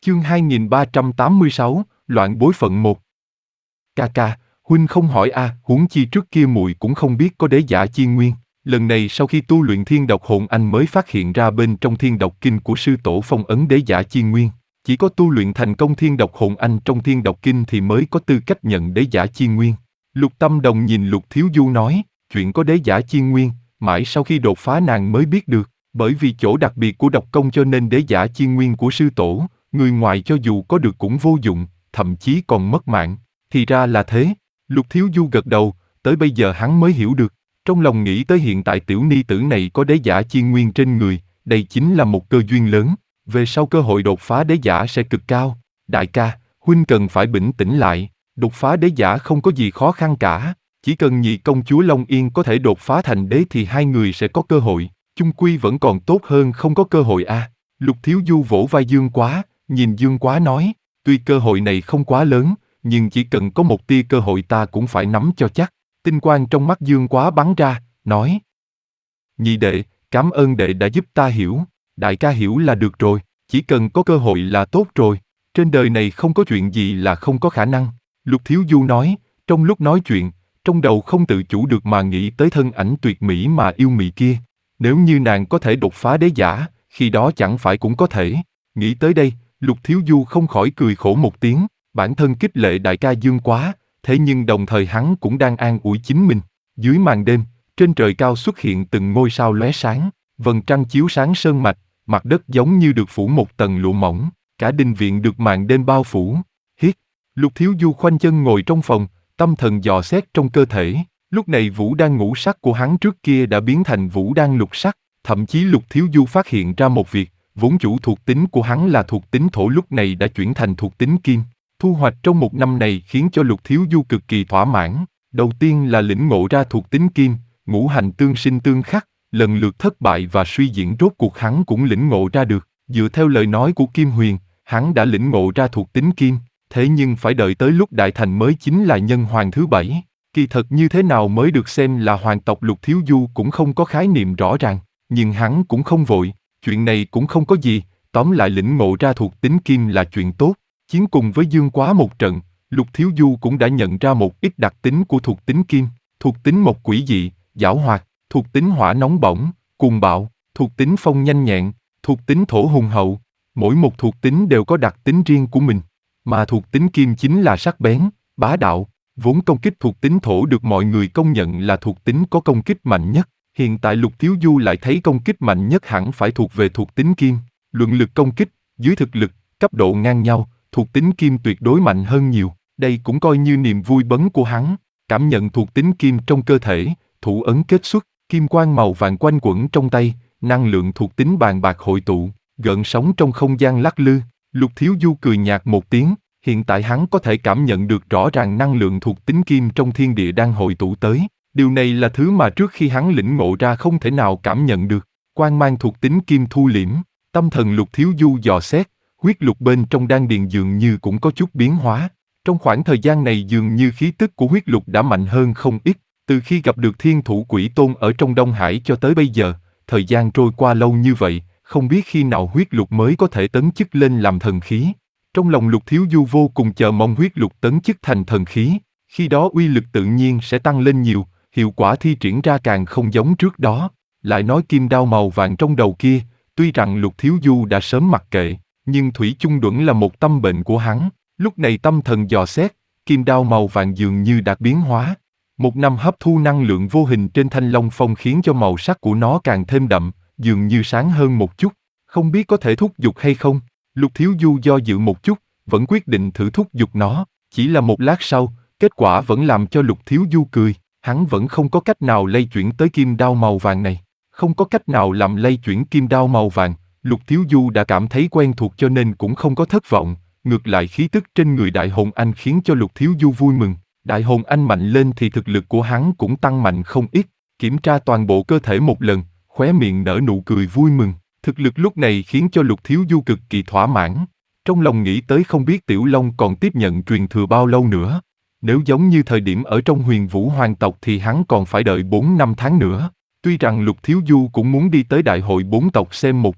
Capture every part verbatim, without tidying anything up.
Chương hai nghìn ba trăm tám mươi sáu, Loạn bối phận một. Ca ca, huynh không hỏi a, à, huống chi trước kia muội cũng không biết có đế giả chi nguyên. Lần này sau khi tu luyện thiên độc hồn anh mới phát hiện ra bên trong thiên độc kinh của sư tổ phong ấn đế giả chi nguyên. Chỉ có tu luyện thành công thiên độc hồn anh trong thiên độc kinh thì mới có tư cách nhận đế giả chi nguyên. Lục Tâm Đồng nhìn Lục Thiếu Du nói, chuyện có đế giả chi nguyên, mãi sau khi đột phá nàng mới biết được, bởi vì chỗ đặc biệt của độc công cho nên đế giả chi nguyên của sư tổ, người ngoài cho dù có được cũng vô dụng, thậm chí còn mất mạng. Thì ra là thế. Lục Thiếu Du gật đầu, tới bây giờ hắn mới hiểu được. Trong lòng nghĩ tới hiện tại tiểu ni tử này có đế giả chi nguyên trên người, đây chính là một cơ duyên lớn. Về sau cơ hội đột phá đế giả sẽ cực cao. Đại ca, huynh cần phải bình tĩnh lại. Đột phá đế giả không có gì khó khăn cả. Chỉ cần nhị công chúa Long Yên có thể đột phá thành đế thì hai người sẽ có cơ hội. Chung quy vẫn còn tốt hơn không có cơ hội a. À. Lục Thiếu Du vỗ vai Dương Quá, nhìn Dương Quá nói, tuy cơ hội này không quá lớn, nhưng chỉ cần có một tia cơ hội ta cũng phải nắm cho chắc. Tinh quang trong mắt Dương Quá bắn ra, nói, nhị đệ, cảm ơn đệ đã giúp ta hiểu, đại ca hiểu là được rồi, chỉ cần có cơ hội là tốt rồi, trên đời này không có chuyện gì là không có khả năng. Lục Thiếu Du nói, trong lúc nói chuyện, trong đầu không tự chủ được mà nghĩ tới thân ảnh tuyệt mỹ mà yêu mị kia. Nếu như nàng có thể đột phá đế giả, khi đó chẳng phải cũng có thể. Nghĩ tới đây, Lục Thiếu Du không khỏi cười khổ một tiếng, bản thân khích lệ đại ca Dương Quá, thế nhưng đồng thời hắn cũng đang an ủi chính mình. Dưới màn đêm, trên trời cao xuất hiện từng ngôi sao lóe sáng, vầng trăng chiếu sáng sơn mạch, mặt đất giống như được phủ một tầng lụa mỏng, cả đình viện được màn đêm bao phủ. Hít, Lục Thiếu Du khoanh chân ngồi trong phòng, tâm thần dò xét trong cơ thể. Lúc này vũ đan ngũ sắc của hắn trước kia đã biến thành vũ đan lục sắc, thậm chí Lục Thiếu Du phát hiện ra một việc, vốn chủ thuộc tính của hắn là thuộc tính thổ lúc này đã chuyển thành thuộc tính kim. Thu hoạch trong một năm này khiến cho Lục Thiếu Du cực kỳ thỏa mãn. Đầu tiên là lĩnh ngộ ra thuộc tính kim, ngũ hành tương sinh tương khắc, lần lượt thất bại và suy diễn rốt cuộc hắn cũng lĩnh ngộ ra được. Dựa theo lời nói của Kim Huyền, hắn đã lĩnh ngộ ra thuộc tính kim, thế nhưng phải đợi tới lúc đại thành mới chính là nhân hoàng thứ bảy. Kỳ thật như thế nào mới được xem là hoàng tộc Lục Thiếu Du cũng không có khái niệm rõ ràng, nhưng hắn cũng không vội, chuyện này cũng không có gì, tóm lại lĩnh ngộ ra thuộc tính kim là chuyện tốt. Chiến cùng với Dương Quá một trận, Lục Thiếu Du cũng đã nhận ra một ít đặc tính của thuộc tính kim, thuộc tính mộc quỷ dị, giảo hoạt, thuộc tính hỏa nóng bỏng, cuồng bạo, thuộc tính phong nhanh nhẹn, thuộc tính thổ hùng hậu. Mỗi một thuộc tính đều có đặc tính riêng của mình, mà thuộc tính kim chính là sắc bén, bá đạo. Vốn công kích thuộc tính thổ được mọi người công nhận là thuộc tính có công kích mạnh nhất. Hiện tại Lục Thiếu Du lại thấy công kích mạnh nhất hẳn phải thuộc về thuộc tính kim. Luận lực công kích, dưới thực lực, cấp độ ngang nhau, thuộc tính kim tuyệt đối mạnh hơn nhiều. Đây cũng coi như niềm vui bấn của hắn. Cảm nhận thuộc tính kim trong cơ thể, thủ ấn kết xuất, kim quang màu vàng quanh quẩn trong tay, năng lượng thuộc tính bàn bạc hội tụ, gợn sóng trong không gian lắc lư. Lục Thiếu Du cười nhạt một tiếng. Hiện tại hắn có thể cảm nhận được rõ ràng năng lượng thuộc tính kim trong thiên địa đang hội tụ tới. Điều này là thứ mà trước khi hắn lĩnh ngộ ra không thể nào cảm nhận được. Quang mang thuộc tính kim thu liễm, tâm thần Lục Thiếu Du dò xét, huyết lục bên trong đan điền dường như cũng có chút biến hóa. Trong khoảng thời gian này dường như khí tức của huyết lục đã mạnh hơn không ít. Từ khi gặp được Thiên Thủ Quỷ Tôn ở trong Đông Hải cho tới bây giờ, thời gian trôi qua lâu như vậy, không biết khi nào huyết lục mới có thể tấn chức lên làm thần khí. Trong lòng Lục Thiếu Du vô cùng chờ mong huyết lục tấn chức thành thần khí, khi đó uy lực tự nhiên sẽ tăng lên nhiều, hiệu quả thi triển ra càng không giống trước đó. Lại nói kim đao màu vàng trong đầu kia, tuy rằng Lục Thiếu Du đã sớm mặc kệ, nhưng thủy chung đuẩn là một tâm bệnh của hắn. Lúc này tâm thần dò xét, kim đao màu vàng dường như đạt biến hóa. Một năm hấp thu năng lượng vô hình trên thanh long phong khiến cho màu sắc của nó càng thêm đậm, dường như sáng hơn một chút. Không biết có thể thúc giục hay không? Lục Thiếu Du do dự một chút, vẫn quyết định thử thúc giục nó. Chỉ là một lát sau, kết quả vẫn làm cho Lục Thiếu Du cười. Hắn vẫn không có cách nào lay chuyển tới kim đao màu vàng này. Không có cách nào làm lay chuyển kim đao màu vàng. Lục Thiếu Du đã cảm thấy quen thuộc cho nên cũng không có thất vọng. Ngược lại khí tức trên người Đại Hồn Anh khiến cho Lục Thiếu Du vui mừng. Đại Hồn Anh mạnh lên thì thực lực của hắn cũng tăng mạnh không ít. Kiểm tra toàn bộ cơ thể một lần, khóe miệng nở nụ cười vui mừng. Thực lực lúc này khiến cho Lục Thiếu Du cực kỳ thỏa mãn. Trong lòng nghĩ tới không biết Tiểu Long còn tiếp nhận truyền thừa bao lâu nữa. Nếu giống như thời điểm ở trong Huyền Vũ Hoàng tộc thì hắn còn phải đợi bốn năm tháng nữa. Tuy rằng Lục Thiếu Du cũng muốn đi tới đại hội bốn tộc xem một chút,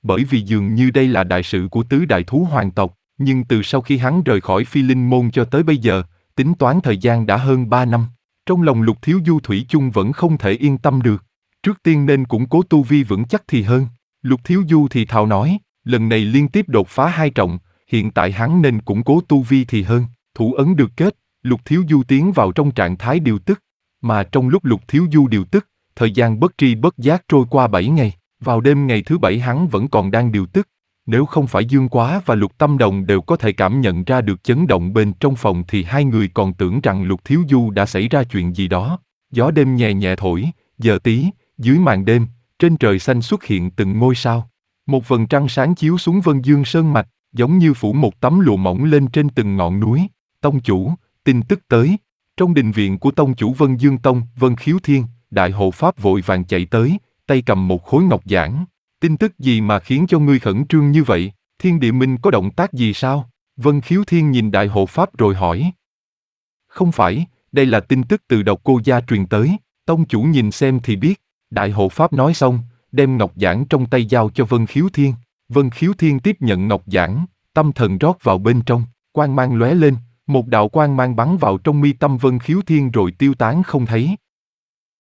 bởi vì dường như đây là đại sự của tứ đại thú hoàng tộc, nhưng từ sau khi hắn rời khỏi Phi Linh Môn cho tới bây giờ, tính toán thời gian đã hơn ba năm. Trong lòng Lục Thiếu Du thủy chung vẫn không thể yên tâm được. Trước tiên nên củng cố tu vi vững chắc thì hơn. Lục Thiếu Du thì thào nói, lần này liên tiếp đột phá hai trọng, hiện tại hắn nên củng cố tu vi thì hơn. Thủ ấn được kết, Lục Thiếu Du tiến vào trong trạng thái điều tức. Mà trong lúc Lục Thiếu Du điều tức, thời gian bất tri bất giác trôi qua bảy ngày. Vào đêm ngày thứ bảy hắn vẫn còn đang điều tức. Nếu không phải Dương Quá và Lục Tâm Đồng đều có thể cảm nhận ra được chấn động bên trong phòng thì hai người còn tưởng rằng Lục Thiếu Du đã xảy ra chuyện gì đó. Gió đêm nhẹ nhẹ thổi, giờ tí, dưới màn đêm, trên trời xanh xuất hiện từng ngôi sao. Một vầng trăng sáng chiếu xuống Vân Dương Sơn Mạch, giống như phủ một tấm lụa mỏng lên trên từng ngọn núi. Tông chủ, tin tức tới. Trong đình viện của tông chủ Vân Dương Tông, Vân Khiếu Thiên, đại hộ pháp vội vàng chạy tới, tay cầm một khối ngọc giản. Tin tức gì mà khiến cho ngươi khẩn trương như vậy? Thiên Địa Minh có động tác gì sao? Vân Khiếu Thiên nhìn đại hộ pháp rồi hỏi. Không phải, đây là tin tức từ Độc Cô gia truyền tới. Tông chủ nhìn xem thì biết. Đại hộ pháp nói xong, đem ngọc giản trong tay giao cho Vân Khiếu Thiên. Vân Khiếu Thiên tiếp nhận ngọc giản, tâm thần rót vào bên trong, quang mang lóe lên, một đạo quang mang bắn vào trong mi tâm Vân Khiếu Thiên rồi tiêu tán không thấy.